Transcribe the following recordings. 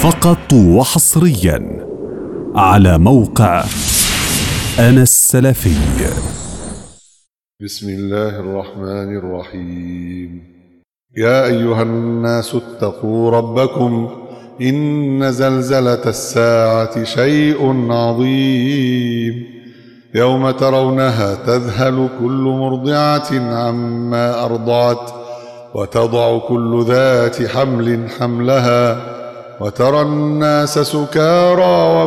فقط وحصريا على موقع أنا السلفي. بسم الله الرحمن الرحيم. يا أيها الناس اتقوا ربكم إن زلزلة الساعة شيء عظيم، يوم ترونها تذهل كل مرضعة عما أرضعت وتضع كل ذات حمل حملها وترى الناس سكارى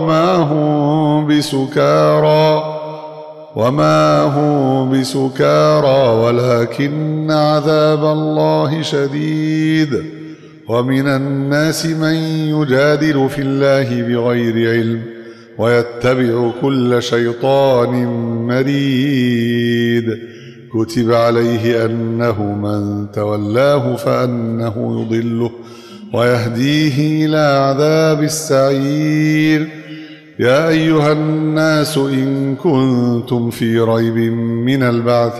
وما هم بسكارى ولكن عذاب الله شديد. ومن الناس من يجادل في الله بغير علم ويتبع كل شيطان مريد، كتب عليه أنه من تولاه فأنه يضله ويهديه إلى عذاب السعير. يا أيها الناس إن كنتم في ريب من البعث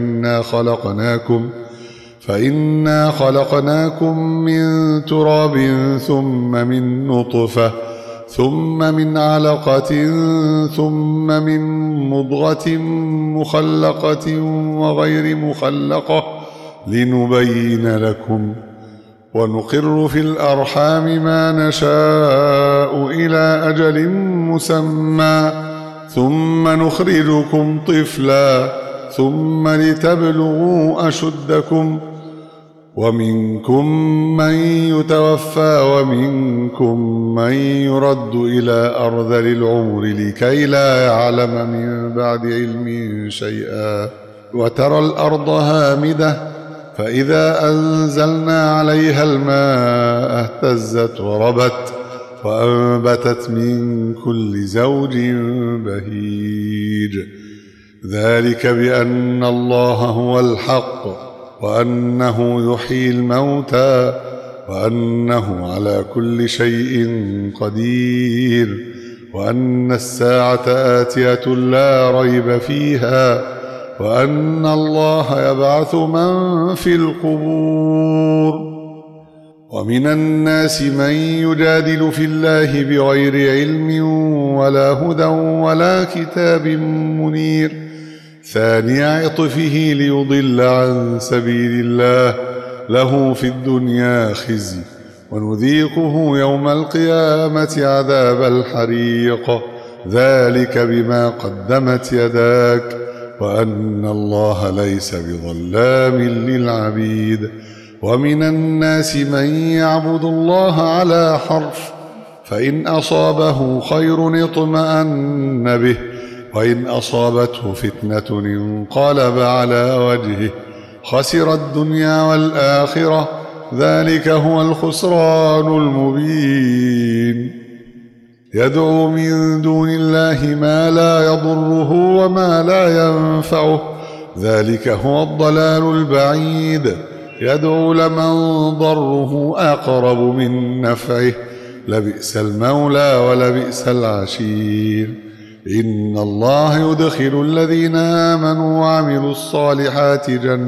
فإنا خلقناكم من تراب ثم من نطفة ثم من علقة ثم من مضغة مخلقة وغير مخلقة لنبين لكم، ونقر في الأرحام ما نشاء إلى أجل مسمى ثم نخرجكم طفلا ثم لتبلغوا أشدكم، ومنكم من يتوفى ومنكم من يرد إلى أرذل العمر لكي لا يعلم من بعد علم شيئا. وترى الأرض هامدة فإذا أنزلنا عليها الماء اهتزت وربت وأنبتت من كل زوج بهيج، ذلك بأن الله هو الحق وأنه يحيي الموتى وأنه على كل شيء قدير، وأن الساعة آتية لا ريب فيها، وأن الله يبعث من في القبور. ومن الناس من يجادل في الله بغير علم ولا هدى ولا كتاب منير، ثاني عطفه ليضل عن سبيل الله، له في الدنيا خزي ونذيقه يوم القيامة عذاب الحريق، ذلك بما قدمت يداك وأن الله ليس بظلام للعبيد. ومن الناس من يعبد الله على حرف، فإن أصابه خير اطمأن به وإن أصابته فتنة انقلب على وجهه خسر الدنيا والآخرة، ذلك هو الخسران المبين. يدعو من دون الله ما لا يضره وما لا ينفعه، ذلك هو الضلال البعيد. يدعو لمن ضره أقرب من نفعه، لبئس المولى ولبئس العشير. إن الله يدخل الذين آمنوا وعملوا الصالحات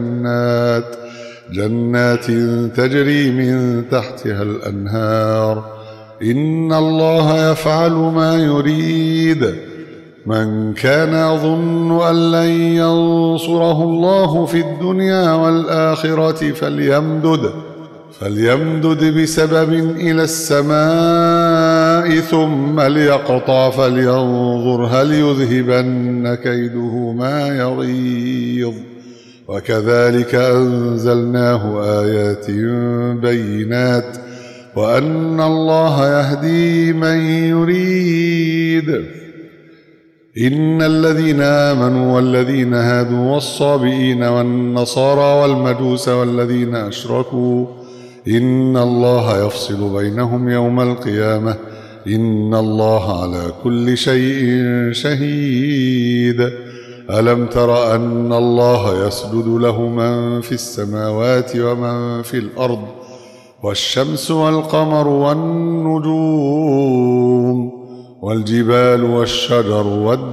جنات تجري من تحتها الأنهار، إن الله يفعل ما يريد. من كان يظن أن لن ينصره الله في الدنيا والآخرة فليمدد بسبب إلى السماء ثم ليقطع فلينظر هل يذهبن كيده ما يغيظ، وكذلك أنزلناه آيات بينات وأن الله يهدي من يريد. إن الذين آمنوا والذين هادوا والصابئين والنصارى والمجوس والذين أشركوا إن الله يفصل بينهم يوم القيامة، إن الله على كل شيء شهيد. ألم تر أن الله يسجد له من في السماوات ومن في الأرض والشمس والقمر والنجوم والجبال والشجر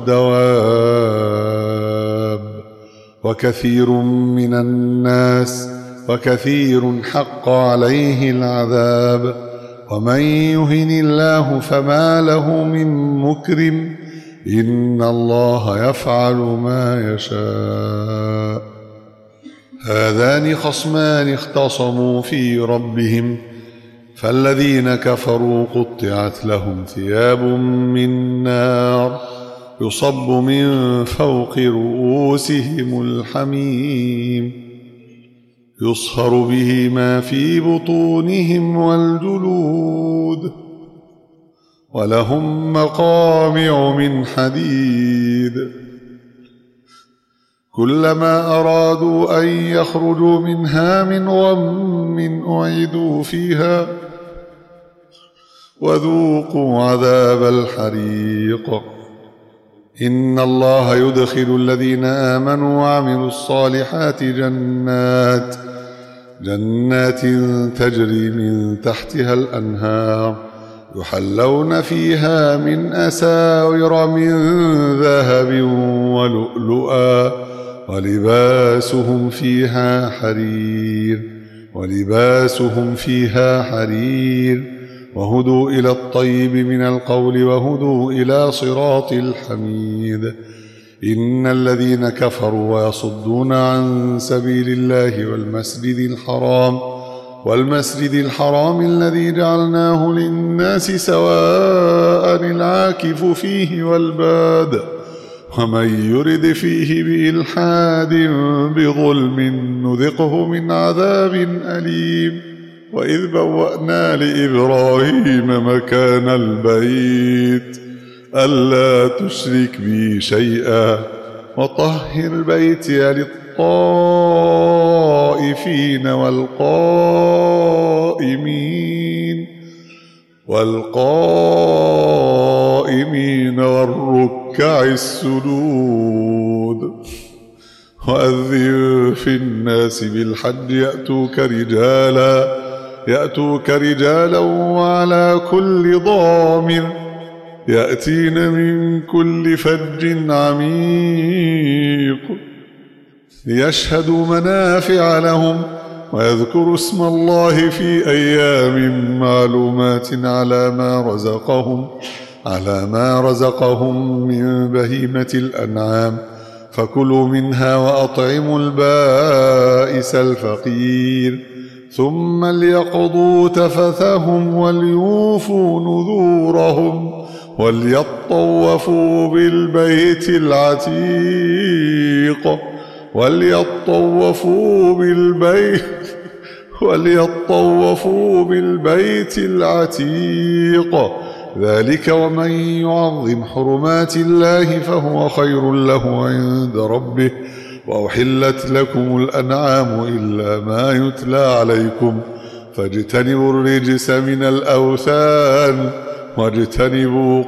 والدواب وكثير من الناس وكثير حق عليه العذاب ومن يهن الله فما له من مكرم إن الله يفعل ما يشاء. هذان خصمان اختصموا في ربهم فالذين كفروا قطعت لهم ثياب من نار يصب من فوق رؤوسهم الحميم يصهر به ما في بطونهم والجلود ولهم مقامع من حديد كلما أرادوا أن يخرجوا منها من غم أعيدوا فيها وذوقوا عذاب الحريق. إن الله يدخل الذين آمنوا وعملوا الصالحات جنات تجري من تحتها الأنهار يحلون فيها من أساور من ذهب ولؤلؤا ولباسهم فيها حرير وهدوا إلى الطيب من القول وهدوا إلى صراط الحميد. إن الذين كفروا ويصدون عن سبيل الله والمسجد الحرام الذي جعلناه للناس سواء العاكف فيه والباد ومن يرد فيه بإلحاد بظلم نذقه من عذاب أليم. وإذ بوأنا لإبراهيم مكان البيت ألا تشرك بي شيئا وطهر بيتي للطائفين والقائمين والركع السجود. وأذن في الناس بالحج يأتوك رجالا وعلى كل ضامر يأتين من كل فج عميق ليشهدوا منافع لهم ويذكروا اسم الله في أيام معلومات على ما رزقهم من بهيمة الأنعام فكلوا منها وأطعموا البائس الفقير ثم ليقضوا تفثهم وليوفوا نذورهم وليطوفوا بالبيت العتيق ذلك ومن يعظم حرمات الله فهو خير له عند ربه. وأحلت لكم الأنعام إلا ما يتلى عليكم فاجتنبوا الرجس من الأوثان واجتنبوا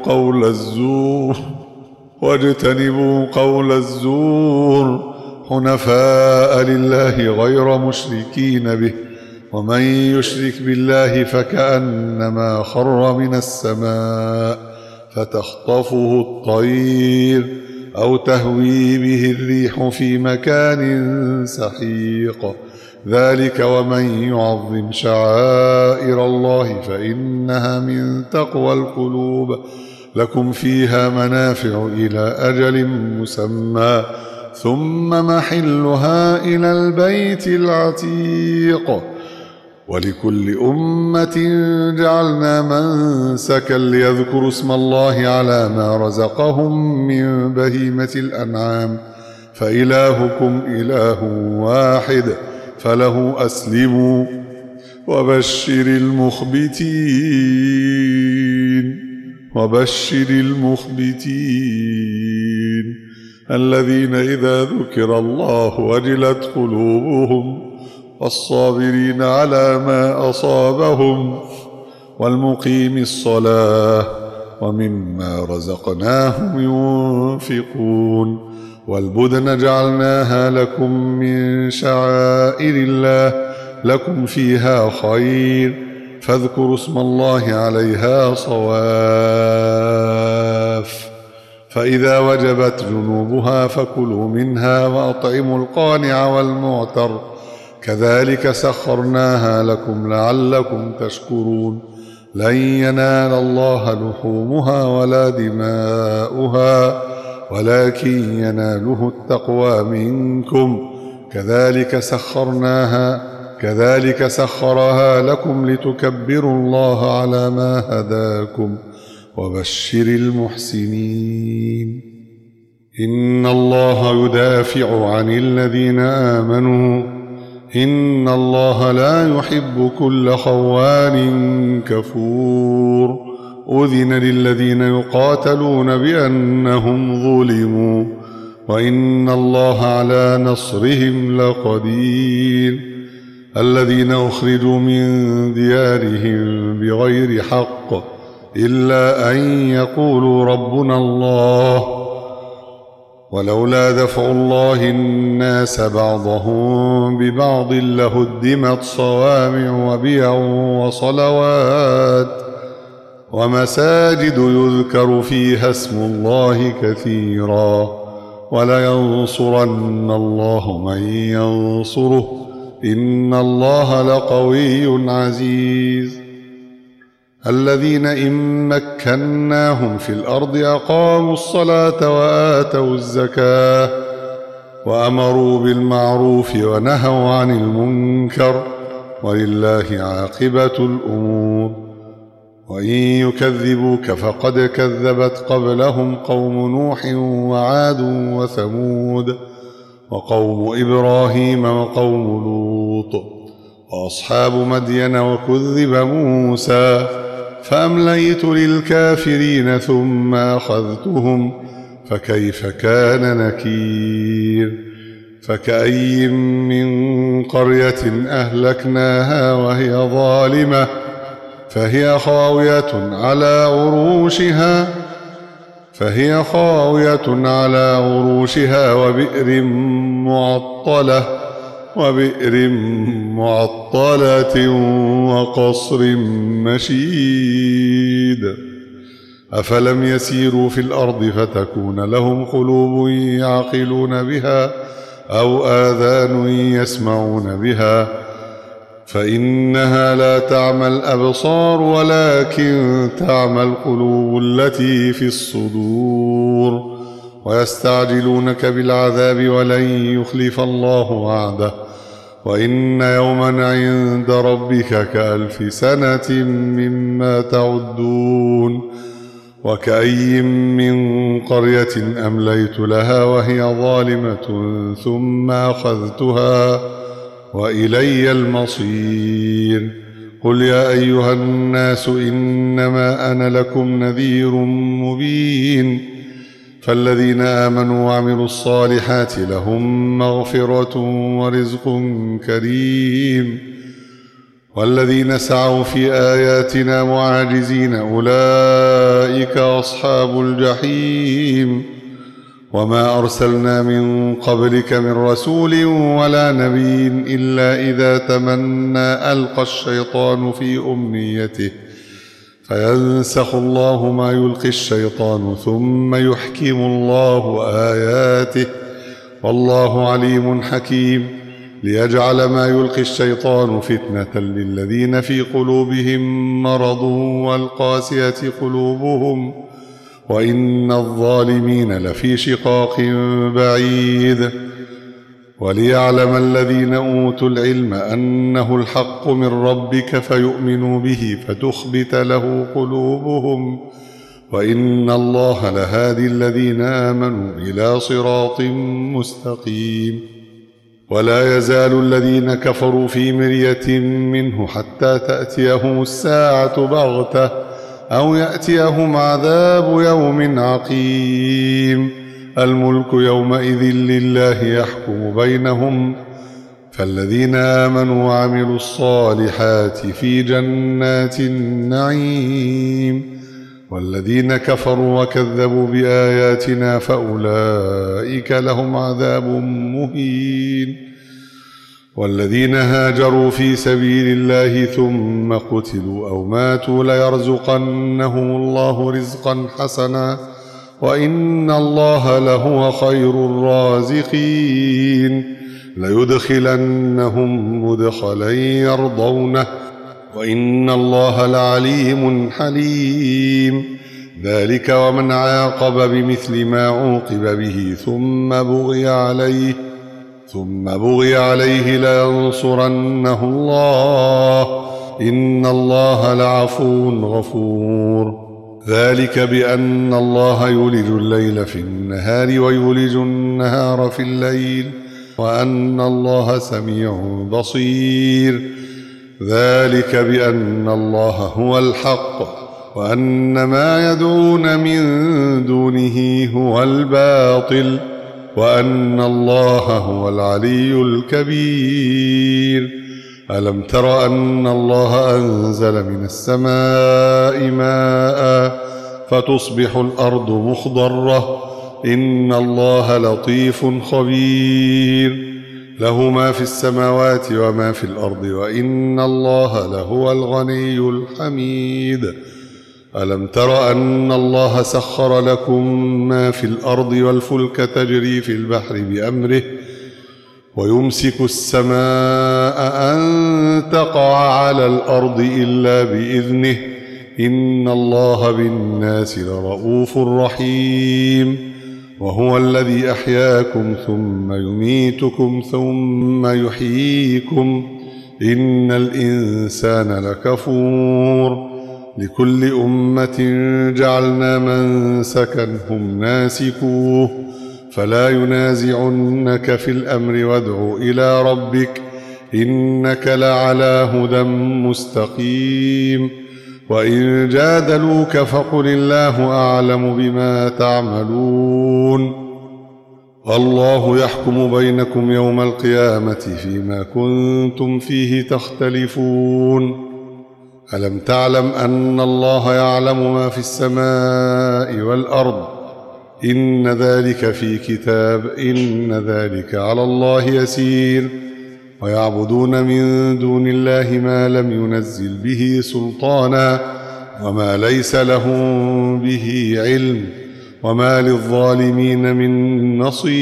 قول الزور حنفاء لله غير مشركين به ومن يشرك بالله فكأنما خر من السماء فتخطفه الطير أو تهوي به الريح في مكان سحيق ذلك ومن يعظم شعائر الله فإنها من تقوى القلوب. لكم فيها منافع إلى أجل مسمى ثم محلها إلى البيت العتيق. ولكل أمة جعلنا منسكا ليذكروا اسم الله على ما رزقهم من بهيمة الأنعام فإلهكم إله واحد فله أسلموا. وبشر المخبتين الذين إذا ذكر الله وجلت قلوبهم والصابرين على ما أصابهم والمقيم الصلاة ومما رزقناهم ينفقون. والبدن جعلناها لكم من شعائر الله لكم فيها خير فاذكروا اسم الله عليها صواف فإذا وجبت جنوبها فكلوا منها وأطعموا القانع والمعتر كذلك سخرناها لكم لعلكم تشكرون. لن ينال الله لحومها ولا دماؤها ولكن يناله التقوى منكم كذلك سخرها لكم لتكبروا الله على ما هداكم وبشر المحسنين. إن الله يدافع عن الذين آمنوا إن الله لا يحب كل خوان كفور. أذن للذين يقاتلون بأنهم ظلموا وإن الله على نصرهم لقدير. الذين أخرجوا من ديارهم بغير حق إلا أن يقولوا ربنا الله ولولا دفع الله الناس بعضهم ببعض لهدمت صوامع وبيع وصلوات ومساجد يذكر فيها اسم الله كثيرا ولينصرن الله من ينصره إن الله لقوي عزيز. الذين إن مكناهم في الأرض أقاموا الصلاة وآتوا الزكاة وأمروا بالمعروف ونهوا عن المنكر ولله عاقبة الأمور. وإن يكذبوك فقد كذبت قبلهم قوم نوح وعاد وثمود وقوم إبراهيم وقوم لوط وأصحاب مدين وكذب موسى فأمليت للكافرين ثم أخذتهم فكيف كان نكير. فكأي من قرية أهلكناها وهي ظالمة فهي خاوية على عروشها وبئر معطلة وقصر مشيد. أفلم يسيروا في الأرض فتكون لهم قلوب يعقلون بها أو آذان يسمعون بها فإنها لا تعمى الأبصار ولكن تعمى القلوب التي في الصدور. ويستعجلونك بالعذاب ولن يخلف الله وعده وإن يوما عند ربك كألف سنة مما تعدون. وكأي من قرية أمليت لها وهي ظالمة ثم أخذتها وإلي المصير. قل يا أيها الناس إنما أنا لكم نذير مبين. فالذين آمنوا وعملوا الصالحات لهم مغفرة ورزق كريم والذين سعوا في آياتنا معاجزين أولئك أصحاب الجحيم. وما أرسلنا من قبلك من رسول ولا نبي إلا إذا تمنى ألقى الشيطان في أمنيته فينسخ الله ما يلقي الشيطان ثم يحكم الله آياته والله عليم حكيم. ليجعل ما يلقي الشيطان فتنة للذين في قلوبهم مرض والقاسية قلوبهم وإن الظالمين لفي شقاق بعيد. وليعلم الذين أوتوا العلم أنه الحق من ربك فيؤمنوا به فتخبت له قلوبهم وإن الله لهادي الذين آمنوا إلى صراط مستقيم. ولا يزال الذين كفروا في مرية منه حتى تأتيهم الساعة بغتة أو يأتيهم عذاب يوم عقيم. الملك يومئذ لله يحكم بينهم فالذين آمنوا وعملوا الصالحات في جنات النعيم والذين كفروا وكذبوا بآياتنا فأولئك لهم عذاب مهين. والذين هاجروا في سبيل الله ثم قتلوا أو ماتوا ليرزقنهم الله رزقا حسنا وإن الله لهو خير الرازقين. ليدخلنهم مدخلا يرضونه وإن الله لعليم حليم. ذلك ومن عاقب بمثل ما عوقب به ثم بغي عليه لينصرنه الله إن الله لعفو غفور. ذلك بأن الله يولج الليل في النهار ويولج النهار في الليل وأن الله سميع بصير. ذلك بأن الله هو الحق وأن ما يدعون من دونه هو الباطل وأن الله هو العلي الكبير. ألم تر أن الله أنزل من السماء ماء فتصبح الأرض مخضرة إن الله لطيف خبير. له ما في السماوات وما في الأرض وإن الله لهو الغني الحميد. ألم تر أن الله سخر لكم ما في الأرض والفلك تجري في البحر بأمره ويمسك السماء أن تقع على الأرض إلا بإذنه إن الله بالناس لرؤوف رحيم. وهو الذي أحياكم ثم يميتكم ثم يحييكم إن الإنسان لكفور. لكل أمة جعلنا منسكا هم ناسكوه فلا ينازعنك في الأمر وادع إلى ربك إنك لعلى هدى مستقيم. وإن جادلوك فقل الله أعلم بما تعملون. الله يحكم بينكم يوم القيامة فيما كنتم فيه تختلفون. ألم تعلم أن الله يعلم ما في السماء والأرض إن ذلك في كتاب إن ذلك على الله يسير. ويعبدون من دون الله ما لم ينزل به سلطانا وما ليس لهم به علم وما للظالمين من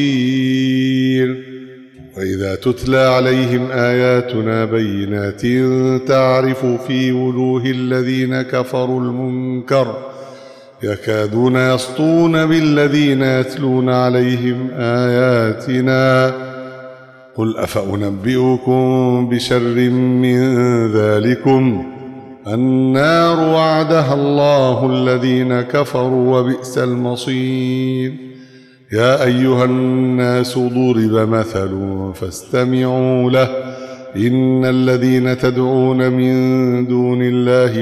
نصير. وإذا تتلى عليهم آياتنا بينات تعرف في وجوه الذين كفروا المنكر يكادون يسطون بالذين يتلون عليهم آياتنا قل أفأنبئكم بشر من ذلكم النار وعدها الله الذين كفروا وبئس المصير. يا أيها الناس ضرب مثل فاستمعوا له إن الذين تدعون من دون الله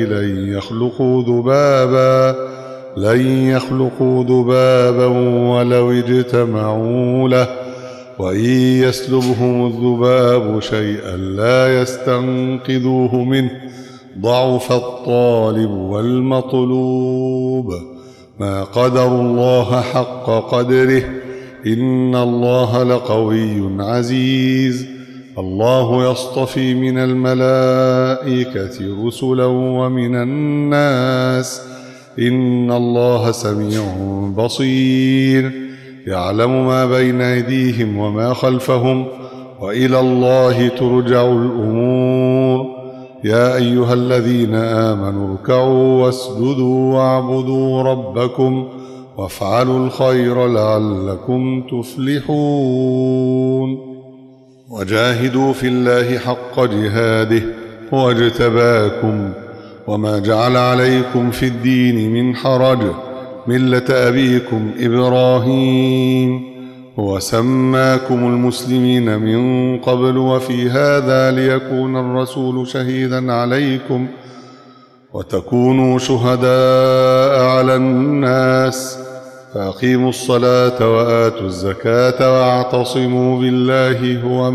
لن يخلقوا ذبابا ولو اجتمعوا له وإن يسلبهم الذباب شيئا لا يستنقذوه منه ضعف الطالب والمطلوب. ما قدروا الله حق قدره إن الله لقوي عزيز. الله يصطفي من الملائكة رسلا ومن الناس إن الله سميع بصير. يعلم ما بين أيديهم وما خلفهم وإلى الله ترجع الأمور. يا أيها الذين آمنوا اركعوا واسجدوا واعبدوا ربكم وافعلوا الخير لعلكم تفلحون. وجاهدوا في الله حق جهاده هو اجتباكم وما جعل عليكم في الدين من حرج ملة أبيكم إبراهيم هو سماكم المسلمين من قبل وفي هذا ليكون الرسول شهيدا عليكم وتكونوا شهداء على الناس. فأقيموا الصلاة وآتوا الزكاة واعتصموا بالله هو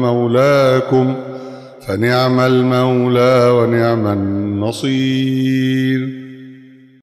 مولاكم فنعم المولى ونعم النصير.